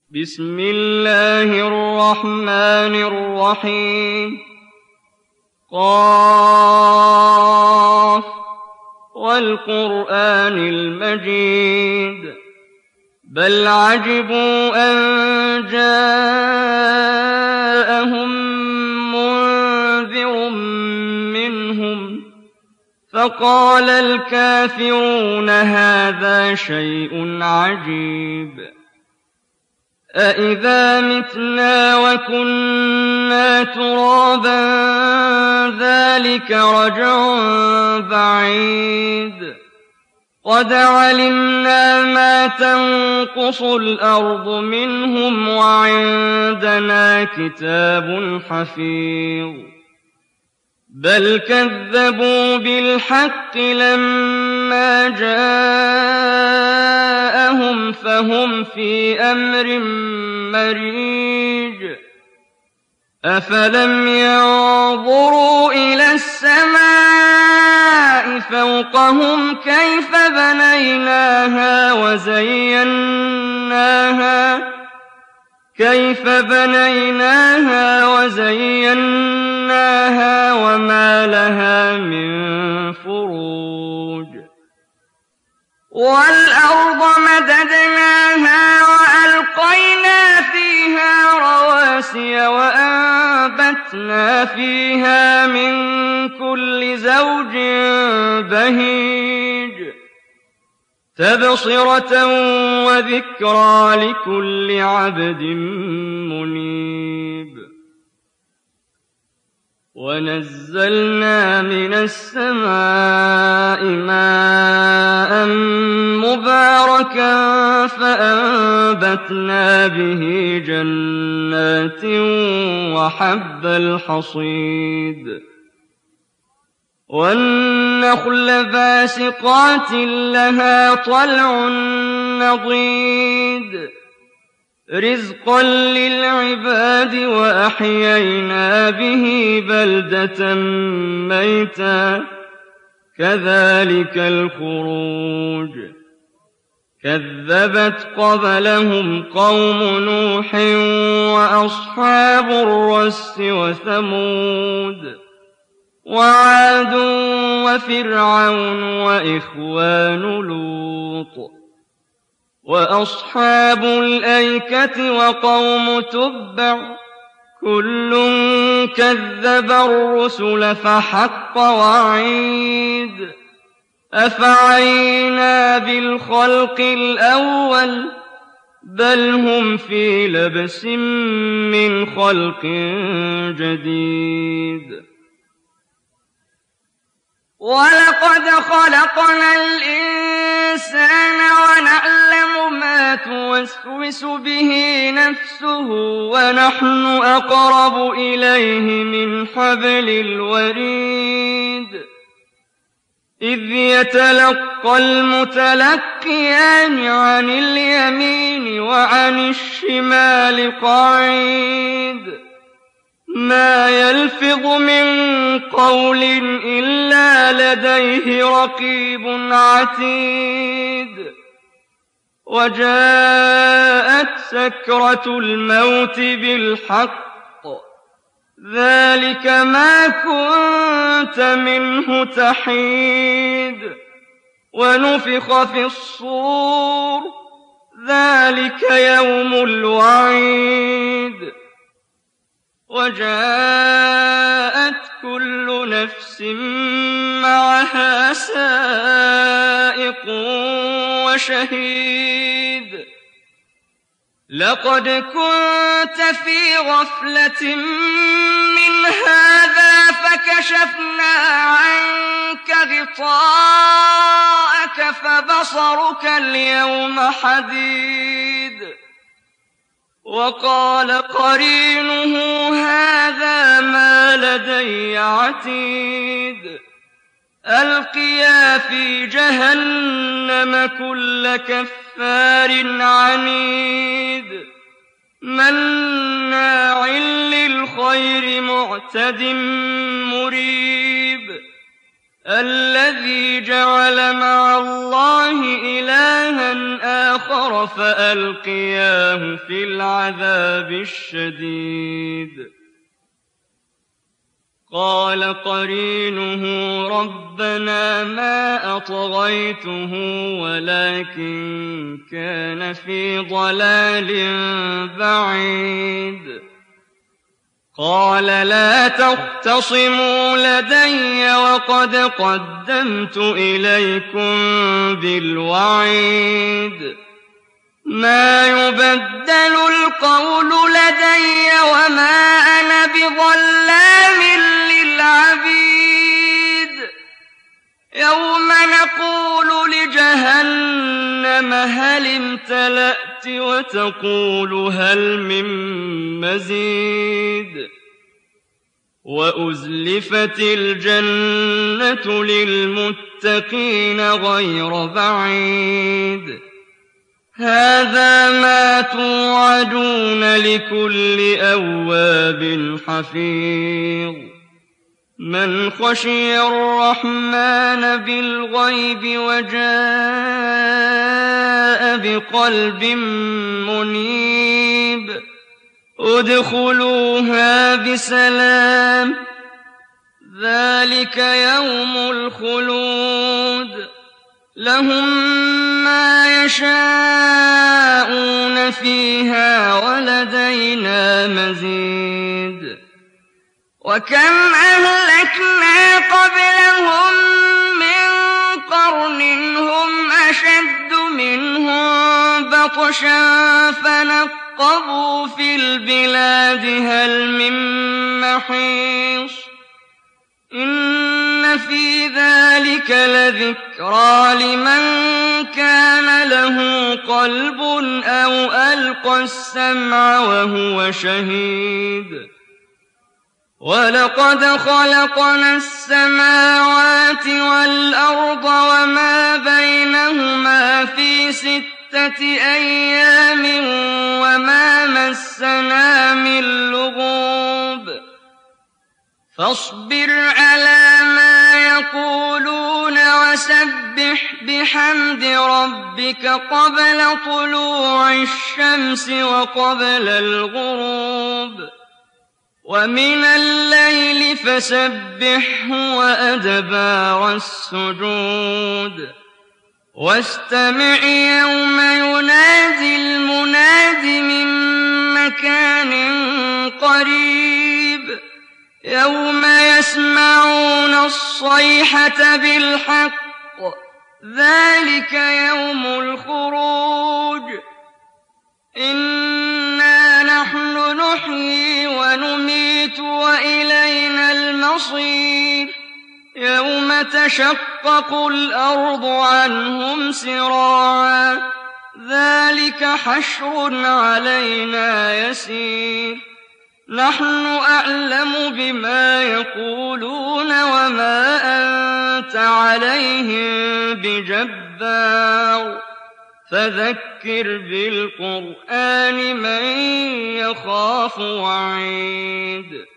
بسم الله الرحمن الرحيم قاف والقرآن المجيد بل عجبوا أن جاءهم منذر منهم فقال الكافرون هذا شيء عجيب أَإِذَا مِتْنَا وَكُنَّا تُرَابًا ذَلِكَ رَجْعٌ بَعِيدٌ قَدْ عَلِمْنَا مَا تَنقُصُ الْأَرْضُ مِنْهُمْ وَعِندَنَا كِتَابٌ حَفِيظٌ بَلْ كَذَّبُوا بِالْحَقِّ لَمَّا جَاءَهُمْ فَهُمْ فِي أَمْرٍ مَّرِيجٍ أَفَلَمْ يَنظُرُوا إِلَى السَّمَاءِ فَوْقَهُمْ كَيْفَ بَنَيْنَاهَا وَزَيَّنَّاهَا وَمَا لَهَا مِن فُرُوجٍ وَالْأَرْضَ مَدَدْنَاهَا وَأَلْقَيْنَا فِيهَا رَوَاسِيَ وَأَنبَتْنَا فِيهَا مِن كُلِّ زَوْجٍ بَهِيجٍ تَبْصِرَةً وَذِكْرَىٰ لِكُلِّ عَبْدٍ مُّنِيبٍ وَنَزَّلْنَا مِنَ السَّمَاءِ مَاءً مُّبَارَكًا فَأَنبَتْنَا بِهِ جَنَّاتٍ وَحَبَّ الْحَصِيدِ وَالنَّخْلَ بَاسِقَاتٍ لَّهَا طَلْعٌ نَّضِيدٌ رِزْقًا لِّلْعِبَادِ وَأَحْيَيْنَا بِهِ بَلْدَةً مَّيْتًا كَذَٰلِكَ الْخُرُوجُ كَذَّبَتْ قَبْلَهُمْ قَوْمُ نُوحٍ وَأَصْحَابُ الرَّسِّ وَثَمُودُ وَعَادٌ وَفِرْعَوْنُ وَإِخْوَانُ لُوطٍ وَأَصْحَابُ الْأَيْكَةِ وَقَوْمُ تُبَّعٍ كُلٌّ كَذَّبَ الرُّسُلَ فَحَقَّ وَعِيدِ أَفَعَيِينَا بِالْخَلْقِ الْأَوَّلِ بَلْ هُمْ فِي لَبْسٍ مِّنْ خَلْقٍ جَدِيدٍ وَلَقَدْ خَلَقْنَا الْإِنسَانَ وَنَعْلَمُ مَا تُوَسْوِسُ بِهِ نَفْسُهُ وَنَحْنُ أَقْرَبُ إِلَيْهِ مِنْ حَبْلِ الْوَرِيدِ إِذْ يَتَلَقَّى الْمُتَلَقِّيَانِ عَنِ الْيَمِينِ وَعَنِ الشِّمَالِ قَعِيدٌ مَا يَلْفِظُ مِن قَوْلٍ إِلَّا لَدَيْهِ رَقِيبٌ عَتِيدٌ وَجَاءَتْ سَكْرَةُ الْمَوْتِ بِالْحَقِّ ذَٰلِكَ مَا كُنتَ مِنْهُ تَحِيدُ وَنُفِخَ فِي الصُّورِ ذَٰلِكَ يَوْمُ الْوَعِيدِ وَجَاءَتْ كُلُّ نَفْسٍ مَّعَهَا سَائِقٌ وَشَهِيدٌ لَقَدْ كُنتَ فِي غَفْلَةٍ مِّنْ هَٰذَا فَكَشَفْنَا عَنكَ غِطَاءَكَ فَبَصَرُكَ الْيَوْمَ حَدِيدٌ وَقَالَ قَرِينُهُ هَٰذَا مَا لَدَيَّ عَتِيدٌ أَلْقِيَا فِي جَهَنَّمَ كُلَّ كَفَّارٍ عَنِيدٍ مَّنَّاعٍ لِّلْخَيْرِ مُعْتَدٍ مُّرِيبٍ الذي جعل مع الله إلها آخر فألقياه في العذاب الشديد قال قرينه ربنا ما أطغيته ولكن كان في ضلال بعيد قال لا تختصموا لدي وقد قدمت إليكم بالوعيد ما يبدل القول لدي وما أنا بظلام للعبيد يوم نقول لجهنم هل امتلأت وتقول هل من مزيد وأزلفت الجنة للمتقين غير بعيد هذا ما توعدون لكل أواب حفيظ من خشي الرحمن بالغيب وجاء بقلب منيب ادخلوها بسلام ذلك يوم الخلود لهم ما يشاءون فيها ولدينا مزيد وكم أهلكنا قبلهم من قرن هم أشد منهم بطشا فنقبوا في البلاد هل من محيص إن في ذلك لذكرى لمن كان له قلب أو ألقى السمع وهو شهيد ولقد خلقنا السماوات والأرض وما بينهما في 6 أيام وما مسنا من لغوب فاصبر على ما يقولون وسبح بحمد ربك قبل طلوع الشمس وقبل الغروب ومن الليل فسبحه وأدبار السجود واستمع يوم ينادي المناد من مكان قريب يوم يسمعون الصيحة بالحق ذلك يوم الخروج إنا نحن نحيي ونميت وإلينا المصير يوم تشقق الأرض عنهم سراعا ذلك حشر علينا يسير نحن أعلم بما يقولون وما أنت عليهم بجبار فذكر بالقرآن من يخاف وعيد